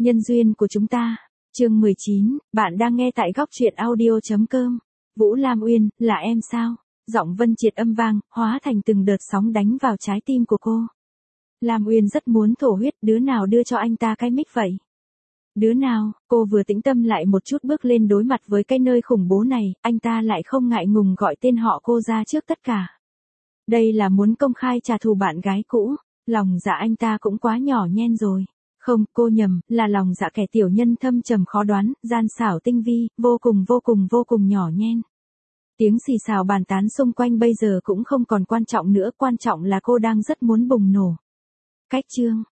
Nhân duyên của chúng ta. Chương 19, bạn đang nghe tại góc truyện audio.com. Vũ Lam Uyên, là em sao? Giọng Vân Triệt âm vang, hóa thành từng đợt sóng đánh vào trái tim của cô. Lam Uyên rất muốn thổ huyết, đứa nào đưa cho anh ta cái mic vậy? Đứa nào? Cô vừa tĩnh tâm lại một chút bước lên đối mặt với cái nơi khủng bố này, anh ta lại không ngại ngùng gọi tên họ cô ra trước tất cả. Đây là muốn công khai trả thù bạn gái cũ, lòng dạ anh ta cũng quá nhỏ nhen rồi. Không, cô nhầm, là lòng dạ kẻ tiểu nhân thâm trầm khó đoán, gian xảo tinh vi, vô cùng nhỏ nhen. Tiếng xì xào bàn tán xung quanh bây giờ cũng không còn quan trọng nữa, quan trọng là cô đang rất muốn bùng nổ. Cách chương,